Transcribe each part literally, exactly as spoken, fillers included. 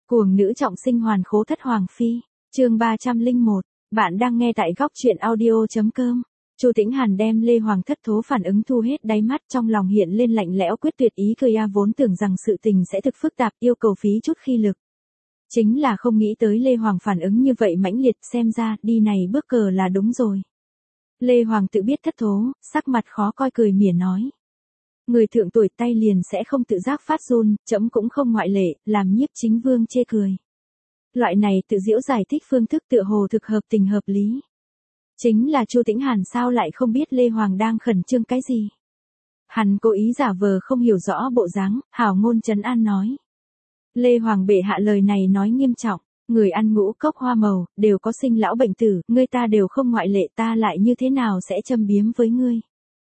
Cuồng nữ trọng sinh hoàn khố thất hoàng phi, chương ba trăm lẻ một, bạn đang nghe tại góc truyện audio.com. Chu Tĩnh Hàn đem Lê Hoàng thất thố phản ứng thu hết đáy mắt, trong lòng hiện lên lạnh lẽo quyết tuyệt ý cười a, vốn tưởng rằng sự tình sẽ thực phức tạp, yêu cầu phí chút khí lực. Chính là không nghĩ tới Lê Hoàng phản ứng như vậy mãnh liệt, xem ra đi này bước cờ là đúng rồi. Lê Hoàng tự biết thất thố, sắc mặt khó coi cười mỉa nói. Người thượng tuổi tay liền sẽ không tự giác phát run, trẫm cũng không ngoại lệ, làm Nhiếp Chính Vương chê cười. Loại này tự giễu giải thích phương thức tựa hồ thực hợp tình hợp lý. Chính là Chu Tĩnh Hàn sao lại không biết Lê Hoàng đang khẩn trương cái gì. Hắn cố ý giả vờ không hiểu rõ bộ dáng, hảo ngôn trấn an nói. Lê Hoàng bệ hạ lời này nói nghiêm trọng, người ăn ngũ cốc hoa màu, đều có sinh lão bệnh tử, ngươi ta đều không ngoại lệ, ta lại như thế nào sẽ châm biếm với ngươi.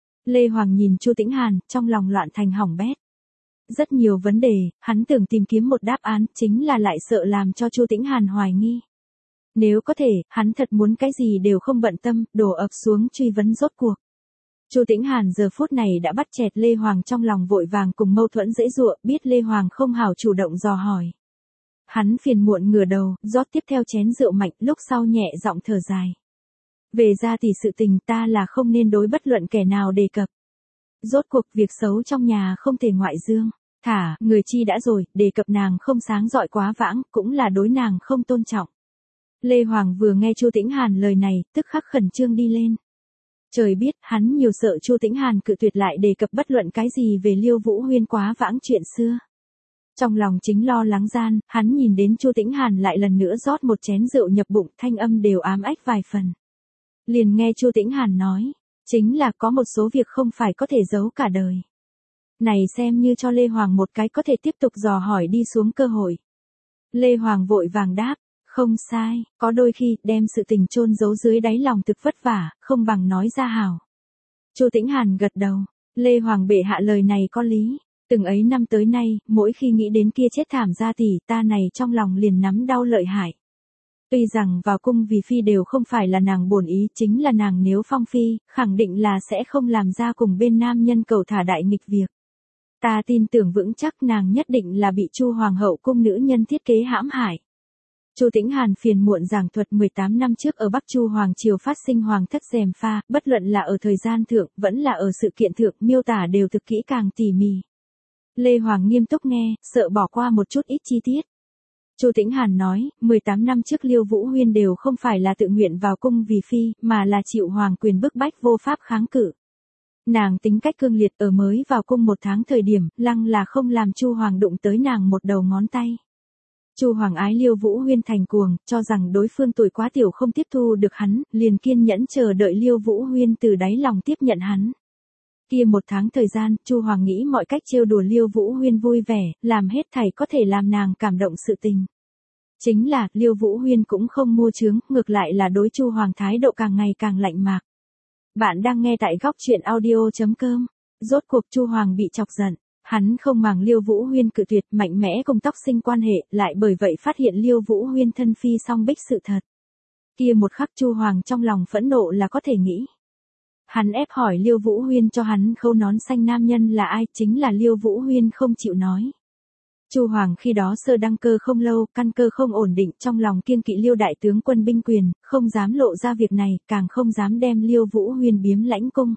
Lê Hoàng nhìn Chu Tĩnh Hàn, trong lòng loạn thành hỏng bét. Rất nhiều vấn đề, hắn tưởng tìm kiếm một đáp án, chính là lại sợ làm cho Chu Tĩnh Hàn hoài nghi. Nếu có thể, hắn thật muốn cái gì đều không bận tâm, đổ ập xuống truy vấn rốt cuộc. Chu Tĩnh Hàn giờ phút này đã bắt chẹt Lê Hoàng, trong lòng vội vàng cùng mâu thuẫn dễ dụa, biết Lê Hoàng không hảo chủ động dò hỏi. Hắn phiền muộn ngửa đầu, rót tiếp theo chén rượu mạnh, lúc sau nhẹ giọng thở dài. Về ra thì sự tình ta là không nên đối bất luận kẻ nào đề cập. Rốt cuộc việc xấu trong nhà không thể ngoại dương, thả, người chi đã rồi, đề cập nàng không sáng rọi quá vãng, cũng là đối nàng không tôn trọng. Lê Hoàng vừa nghe Chu Tĩnh Hàn lời này, tức khắc khẩn trương đi lên. Trời biết, hắn nhiều sợ Chu Tĩnh Hàn cự tuyệt lại đề cập bất luận cái gì về Liêu Vũ Huyên quá vãng chuyện xưa. Trong lòng chính lo lắng gian, hắn nhìn đến Chu Tĩnh Hàn lại lần nữa rót một chén rượu nhập bụng, thanh âm đều ám ách vài phần. Liền nghe Chu Tĩnh Hàn nói, chính là có một số việc không phải có thể giấu cả đời. Này xem như cho Lê Hoàng một cái có thể tiếp tục dò hỏi đi xuống cơ hội. Lê Hoàng vội vàng đáp, không sai, có đôi khi đem sự tình chôn giấu dưới đáy lòng thực vất vả, không bằng nói ra hảo. Chu Tĩnh Hàn gật đầu, Lê Hoàng bệ hạ lời này có lý, từng ấy năm tới nay, mỗi khi nghĩ đến kia chết thảm gia tỷ, ta này trong lòng liền nắm đau lợi hại. Tuy rằng vào cung vì phi đều không phải là nàng bổn ý, chính là nàng nếu phong phi, khẳng định là sẽ không làm ra cùng bên nam nhân cầu thả đại nghịch việc. Ta tin tưởng vững chắc nàng nhất định là bị Chu Hoàng hậu cung nữ nhân thiết kế hãm hại. Chu Tĩnh Hàn phiền muộn giảng thuật mười tám năm trước ở Bắc Chu Hoàng triều phát sinh hoàng thất gièm pha, bất luận là ở thời gian thượng, vẫn là ở sự kiện thượng, miêu tả đều thực kỹ càng tỉ mỉ. Lê Hoàng nghiêm túc nghe, sợ bỏ qua một chút ít chi tiết. Chu Tĩnh Hàn nói, mười tám năm trước Liêu Vũ Huyên đều không phải là tự nguyện vào cung vì phi, mà là chịu hoàng quyền bức bách vô pháp kháng cự. Nàng tính cách cương liệt, ở mới vào cung một tháng thời điểm, lăng là không làm Chu Hoàng đụng tới nàng một đầu ngón tay. Chu Hoàng ái Liêu Vũ Huyên thành cuồng, cho rằng đối phương tuổi quá tiểu không tiếp thu được hắn, liền kiên nhẫn chờ đợi Liêu Vũ Huyên từ đáy lòng tiếp nhận hắn. Kia một tháng thời gian, Chu Hoàng nghĩ mọi cách trêu đùa Liêu Vũ Huyên vui vẻ, làm hết thảy có thể làm nàng cảm động sự tình. Chính là, Liêu Vũ Huyên cũng không mua chướng, ngược lại là đối Chu Hoàng thái độ càng ngày càng lạnh mạc. Bạn đang nghe tại góc truyện audio.com. Rốt cuộc Chu Hoàng bị chọc giận, hắn không màng Liêu Vũ Huyên cự tuyệt, mạnh mẽ cùng tóc sinh quan hệ, lại bởi vậy phát hiện Liêu Vũ Huyên thân phi song bích sự thật. Kia một khắc Chu Hoàng trong lòng phẫn nộ là có thể nghĩ. Hắn ép hỏi Liêu Vũ Huyên cho hắn khâu nón xanh nam nhân là ai, chính là Liêu Vũ Huyên không chịu nói. Chu Hoàng khi đó sơ đăng cơ không lâu, căn cơ không ổn định, trong lòng kiêng kỵ Liêu đại tướng quân binh quyền, không dám lộ ra việc này, càng không dám đem Liêu Vũ Huyên biếm lãnh cung.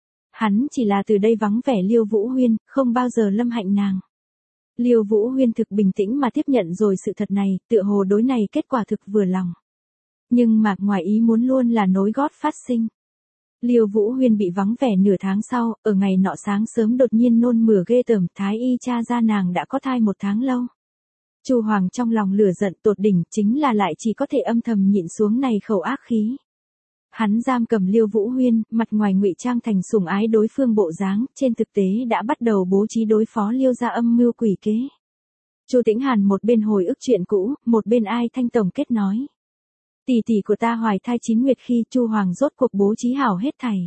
Hắn chỉ là từ đây vắng vẻ Liêu Vũ Huyên, không bao giờ lâm hạnh nàng. Liêu Vũ Huyên thực bình tĩnh mà tiếp nhận rồi sự thật này, tựa hồ đối này kết quả thực vừa lòng. Nhưng mà ngoài ý muốn luôn là nối gót phát sinh. Liêu Vũ Huyên bị vắng vẻ nửa tháng sau, ở ngày nọ sáng sớm đột nhiên nôn mửa ghê tởm, thái y tra ra nàng đã có thai một tháng lâu. Chu Hoàng trong lòng lửa giận tột đỉnh, chính là lại chỉ có thể âm thầm nhịn xuống này khẩu ác khí. Hắn giam cầm Liêu Vũ Huyên, mặt ngoài ngụy trang thành sủng ái đối phương bộ dáng, trên thực tế đã bắt đầu bố trí đối phó Liêu gia âm mưu quỷ kế. Chu Tĩnh Hàn một bên hồi ức chuyện cũ, một bên ai thanh tổng kết nói. Tỷ tỷ của ta hoài thai chín nguyệt khi Chu Hoàng rốt cuộc bố trí hảo hết thảy.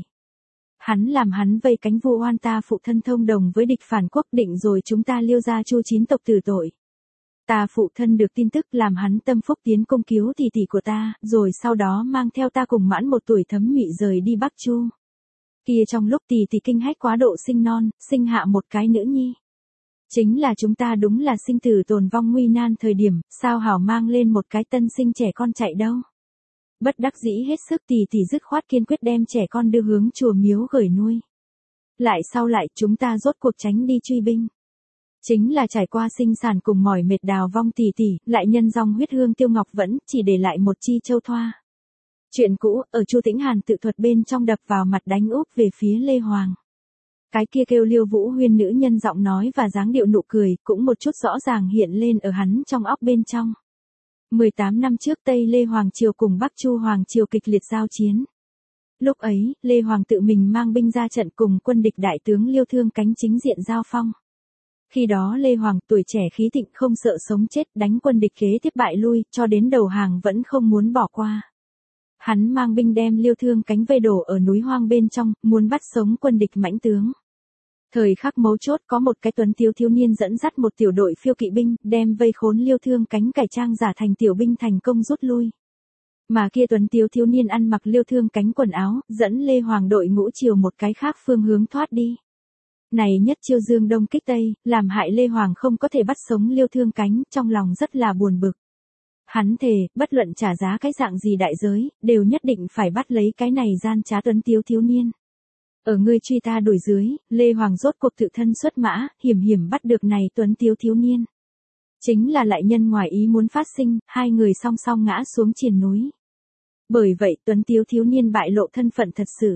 Hắn làm hắn vây cánh vu oan ta phụ thân thông đồng với địch phản quốc, định rồi chúng ta Liêu gia Chu chín tộc tử tội. Ta phụ thân được tin tức làm hắn tâm phúc tiến công cứu tỷ tỷ của ta, rồi sau đó mang theo ta cùng mãn một tuổi thấm nhụy rời đi Bắc Chu. Kia trong lúc tỷ tỷ kinh hách quá độ sinh non, sinh hạ một cái nữ nhi. Chính là chúng ta đúng là sinh tử tồn vong nguy nan thời điểm, sao hảo mang lên một cái tân sinh trẻ con chạy đâu. Bất đắc dĩ hết sức tỷ tỷ dứt khoát kiên quyết đem trẻ con đưa hướng chùa miếu gửi nuôi. Lại sau lại chúng ta rốt cuộc tránh đi truy binh. Chính là trải qua sinh sản cùng mỏi mệt đào vong tỷ tỷ, lại nhân dòng huyết hương tiêu ngọc vẫn chỉ để lại một chi châu thoa. Chuyện cũ, ở Chu Tĩnh Hàn tự thuật bên trong đập vào mặt đánh úp về phía Lê Hoàng. Cái kia kêu Liêu Vũ Huyên nữ nhân giọng nói và dáng điệu nụ cười, cũng một chút rõ ràng hiện lên ở hắn trong óc bên trong. mười tám năm trước Tây Lê Hoàng Triều cùng Bắc Chu Hoàng Triều kịch liệt giao chiến. Lúc ấy, Lê Hoàng tự mình mang binh ra trận cùng quân địch đại tướng Liêu Thương Cánh chính diện giao phong. Khi đó Lê Hoàng tuổi trẻ khí thịnh không sợ sống chết đánh quân địch kế tiếp bại lui, cho đến đầu hàng vẫn không muốn bỏ qua. Hắn mang binh đem Liêu Thương Cánh vây đổ ở núi hoang bên trong, muốn bắt sống quân địch mãnh tướng. Thời khắc mấu chốt có một cái tuấn tiếu thiếu niên dẫn dắt một tiểu đội phiêu kỵ binh, đem vây khốn Liêu Thương Cánh cải trang giả thành tiểu binh thành công rút lui. Mà kia tuấn tiếu thiếu niên ăn mặc Liêu Thương Cánh quần áo, dẫn Lê Hoàng đội ngũ chiều một cái khác phương hướng thoát đi. Này nhất chiêu dương đông kích tây, làm hại Lê Hoàng không có thể bắt sống Liêu Thương Cánh, trong lòng rất là buồn bực. Hắn thề, bất luận trả giá cái dạng gì đại giới, đều nhất định phải bắt lấy cái này gian trá tuấn tiếu thiếu niên. Ở ngươi truy ta đuổi dưới, Lê Hoàng rốt cuộc tự thân xuất mã, hiểm hiểm bắt được này tuấn tiếu thiếu niên. Chính là lại nhân ngoài ý muốn phát sinh, hai người song song ngã xuống triền núi. Bởi vậy tuấn tiếu thiếu niên bại lộ thân phận thật sự.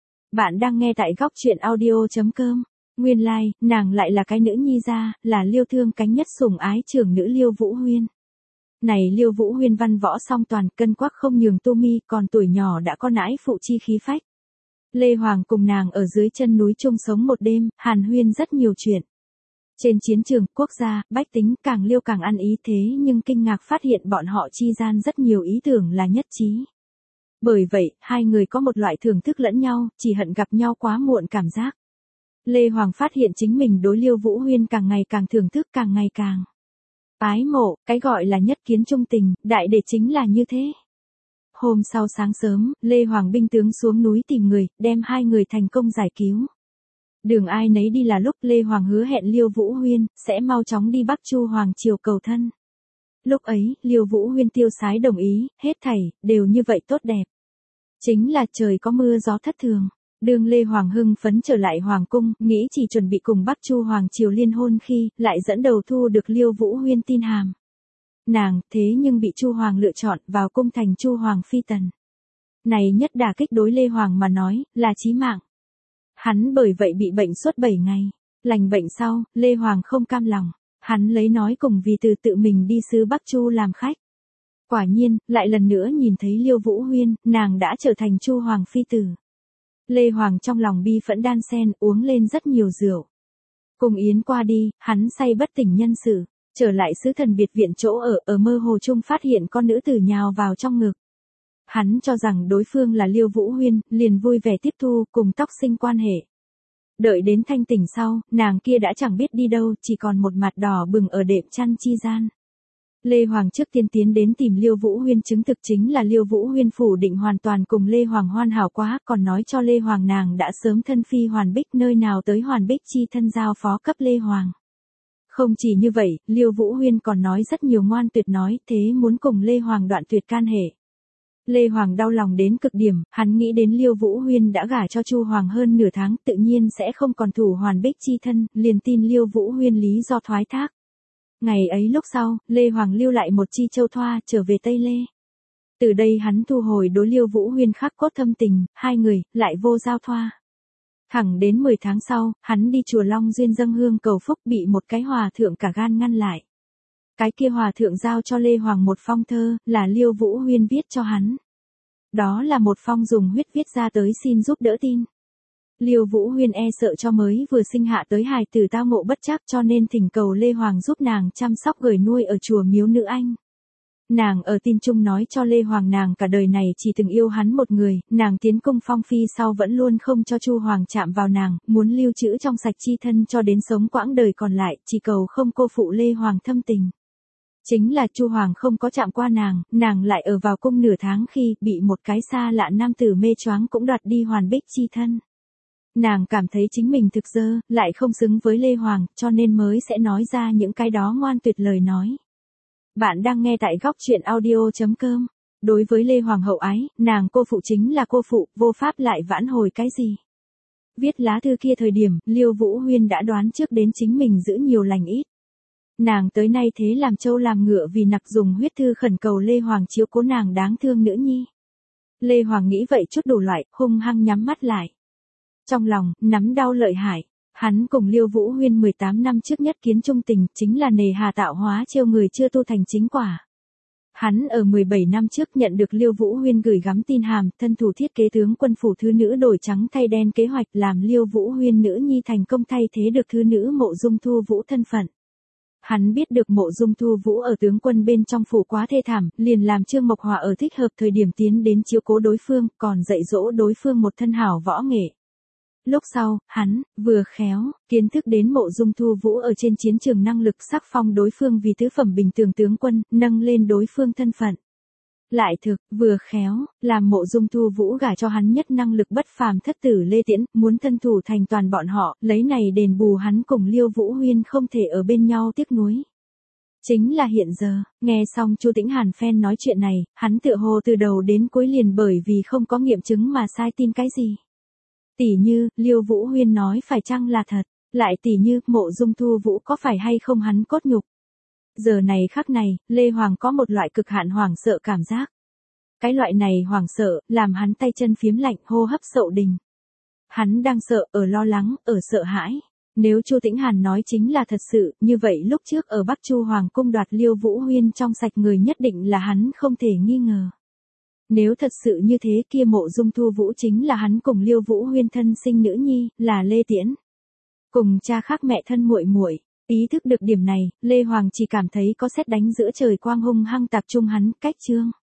Bạn đang nghe tại góc truyện audio chấm com. Nguyên lai, like, nàng lại là cái nữ nhi gia, là Liêu Thương Cánh nhất sủng ái trưởng nữ Liêu Vũ Huyên. Này Liêu Vũ Huyên văn võ song toàn, cân quắc không nhường tô mi, còn tuổi nhỏ đã có nãi phụ chi khí phách. Lê Hoàng cùng nàng ở dưới chân núi chung sống một đêm, hàn huyên rất nhiều chuyện. Trên chiến trường, quốc gia, bách tính, càng Liêu càng ăn ý thế nhưng kinh ngạc phát hiện bọn họ chi gian rất nhiều ý tưởng là nhất trí. Bởi vậy, hai người có một loại thưởng thức lẫn nhau, chỉ hận gặp nhau quá muộn cảm giác. Lê Hoàng phát hiện chính mình đối Liêu Vũ Huyên càng ngày càng thưởng thức càng ngày càng ái mộ, cái gọi là nhất kiến trung tình, đại đệ chính là như thế. Hôm sau sáng sớm, Lê Hoàng binh tướng xuống núi tìm người, đem hai người thành công giải cứu. Đường ai nấy đi là lúc Lê Hoàng hứa hẹn Liêu Vũ Huyên, sẽ mau chóng đi Bắc Chu Hoàng Triều cầu thân. Lúc ấy, Liêu Vũ Huyên tiêu sái đồng ý, hết thảy, đều như vậy tốt đẹp. Chính là trời có mưa gió thất thường. Đường Lê Hoàng hưng phấn trở lại Hoàng cung, nghĩ chỉ chuẩn bị cùng Bắc Chu Hoàng Triều liên hôn khi, lại dẫn đầu thu được Liêu Vũ Huyên tin hàm. Nàng, thế nhưng bị Chu Hoàng lựa chọn vào cung thành Chu Hoàng phi tần. Này nhất đả kích đối Lê Hoàng mà nói, là chí mạng. Hắn bởi vậy bị bệnh suốt bảy ngày. Lành bệnh sau, Lê Hoàng không cam lòng. Hắn lấy nói cùng vì từ tự mình đi xứ Bắc Chu làm khách. Quả nhiên, lại lần nữa nhìn thấy Liêu Vũ Huyên, nàng đã trở thành Chu Hoàng phi tử. Lê Hoàng trong lòng bi phẫn đan sen, uống lên rất nhiều rượu. Cùng yến qua đi, hắn say bất tỉnh nhân sự, trở lại sứ thần biệt viện chỗ ở, ở mơ hồ chung phát hiện con nữ tử nhào vào trong ngực. Hắn cho rằng đối phương là Liêu Vũ Huyên, liền vui vẻ tiếp thu, cùng tóc sinh quan hệ. Đợi đến thanh tỉnh sau, nàng kia đã chẳng biết đi đâu, chỉ còn một mặt đỏ bừng ở đệm chăn chi gian. Lê Hoàng trước tiên tiến đến tìm Liêu Vũ Huyên chứng thực chính là Liêu Vũ Huyên phủ định hoàn toàn cùng Lê Hoàng hoàn hảo quá, còn nói cho Lê Hoàng nàng đã sớm thân phi Hoàn Bích, nơi nào tới Hoàn Bích chi thân giao phó cấp Lê Hoàng. Không chỉ như vậy, Liêu Vũ Huyên còn nói rất nhiều ngoan tuyệt nói, thế muốn cùng Lê Hoàng đoạn tuyệt can hệ. Lê Hoàng đau lòng đến cực điểm, hắn nghĩ đến Liêu Vũ Huyên đã gả cho Chu Hoàng hơn nửa tháng, tự nhiên sẽ không còn thủ Hoàn Bích chi thân, liền tin Liêu Vũ Huyên lý do thoái thác. Ngày ấy lúc sau, Lê Hoàng lưu lại một chi châu thoa, trở về Tây Lê. Từ đây hắn thu hồi đối Liêu Vũ Huyên khắc cốt thâm tình, hai người, lại vô giao thoa. Thẳng đến mười tháng sau, hắn đi chùa Long Duyên dâng hương cầu phúc bị một cái hòa thượng cả gan ngăn lại. Cái kia hòa thượng giao cho Lê Hoàng một phong thơ, là Liêu Vũ Huyên viết cho hắn. Đó là một phong dùng huyết viết ra tới xin giúp đỡ tin. Liêu Vũ Huyên e sợ cho mới vừa sinh hạ tới hài tử tao ngộ bất trắc cho nên thỉnh cầu Lê Hoàng giúp nàng chăm sóc gửi nuôi ở chùa miếu nữ anh. Nàng ở tin chung nói cho Lê Hoàng nàng cả đời này chỉ từng yêu hắn một người, nàng tiến cung phong phi sau vẫn luôn không cho Chu Hoàng chạm vào nàng, muốn lưu trữ trong sạch chi thân cho đến sống quãng đời còn lại, chỉ cầu không cô phụ Lê Hoàng thâm tình. Chính là Chu Hoàng không có chạm qua nàng, nàng lại ở vào cung nửa tháng khi bị một cái xa lạ nam tử mê choáng cũng đoạt đi Hoàn Bích chi thân. Nàng cảm thấy chính mình thực dơ, lại không xứng với Lê Hoàng, cho nên mới sẽ nói ra những cái đó ngoan tuyệt lời nói. Bạn đang nghe tại góc chuyện audio chấm com. Đối với Lê Hoàng hậu ái, nàng cô phụ chính là cô phụ, vô pháp lại vãn hồi cái gì. Viết lá thư kia thời điểm, Liêu Vũ Huyên đã đoán trước đến chính mình giữ nhiều lành ít. Nàng tới nay thế làm trâu làm ngựa vì nặc dùng huyết thư khẩn cầu Lê Hoàng chiếu cố nàng đáng thương nữ nhi. Lê Hoàng nghĩ vậy chút đủ loại, hung hăng nhắm mắt lại. Trong lòng, nắm đau lợi hại. Hắn cùng Liêu Vũ Huyên mười tám năm trước nhất kiến trung tình, chính là nề hà tạo hóa trêu người chưa tu thành chính quả. Hắn ở mười bảy năm trước nhận được Liêu Vũ Huyên gửi gắm tin hàm, thân thủ thiết kế tướng quân phủ thứ nữ đổi trắng thay đen kế hoạch làm Liêu Vũ Huyên nữ nhi thành công thay thế được thứ nữ Mộ Dung Thu Vũ thân phận. Hắn biết được Mộ Dung Thu Vũ ở tướng quân bên trong phủ quá thê thảm, liền làm Trương Mộc Hòa ở thích hợp thời điểm tiến đến chiếu cố đối phương, còn dạy dỗ đối phương một thân hảo võ nghệ. Lúc sau, hắn, vừa khéo, kiến thức đến Mộ Dung Thu Vũ ở trên chiến trường năng lực sắc phong đối phương vì tứ phẩm bình thường tướng quân, nâng lên đối phương thân phận. Lại thực, vừa khéo, làm Mộ Dung Thu Vũ gả cho hắn nhất năng lực bất phàm thất tử Lê Tiễn, muốn thân thủ thành toàn bọn họ, lấy này đền bù hắn cùng Liêu Vũ Huyên không thể ở bên nhau tiếc nuối. Chính là hiện giờ, nghe xong Chu Tĩnh Hàn fan nói chuyện này, hắn tựa hồ từ đầu đến cuối liền bởi vì không có nghiệm chứng mà sai tin cái gì. Tỷ như, Liêu Vũ Huyên nói phải chăng là thật, lại tỷ như, Mộ Dung Thu Vũ có phải hay không hắn cốt nhục. Giờ này khắc này, Lê Hoàng có một loại cực hạn hoảng sợ cảm giác. Cái loại này hoảng sợ, làm hắn tay chân phiếm lạnh, hô hấp sậu đình. Hắn đang sợ, ở lo lắng, ở sợ hãi. Nếu Chu Tĩnh Hàn nói chính là thật sự, như vậy lúc trước ở Bắc Chu Hoàng cung đoạt Liêu Vũ Huyên trong sạch người nhất định là hắn không thể nghi ngờ. Nếu thật sự như thế kia Mộ Dung Thu Vũ chính là hắn cùng Liêu Vũ Huyên thân sinh nữ nhi, là Lê Tiễn. Cùng cha khác mẹ thân muội muội. Ý thức được điểm này, Lê Hoàng chỉ cảm thấy có sét đánh giữa trời quang hung hăng tạc trung hắn, cách chương.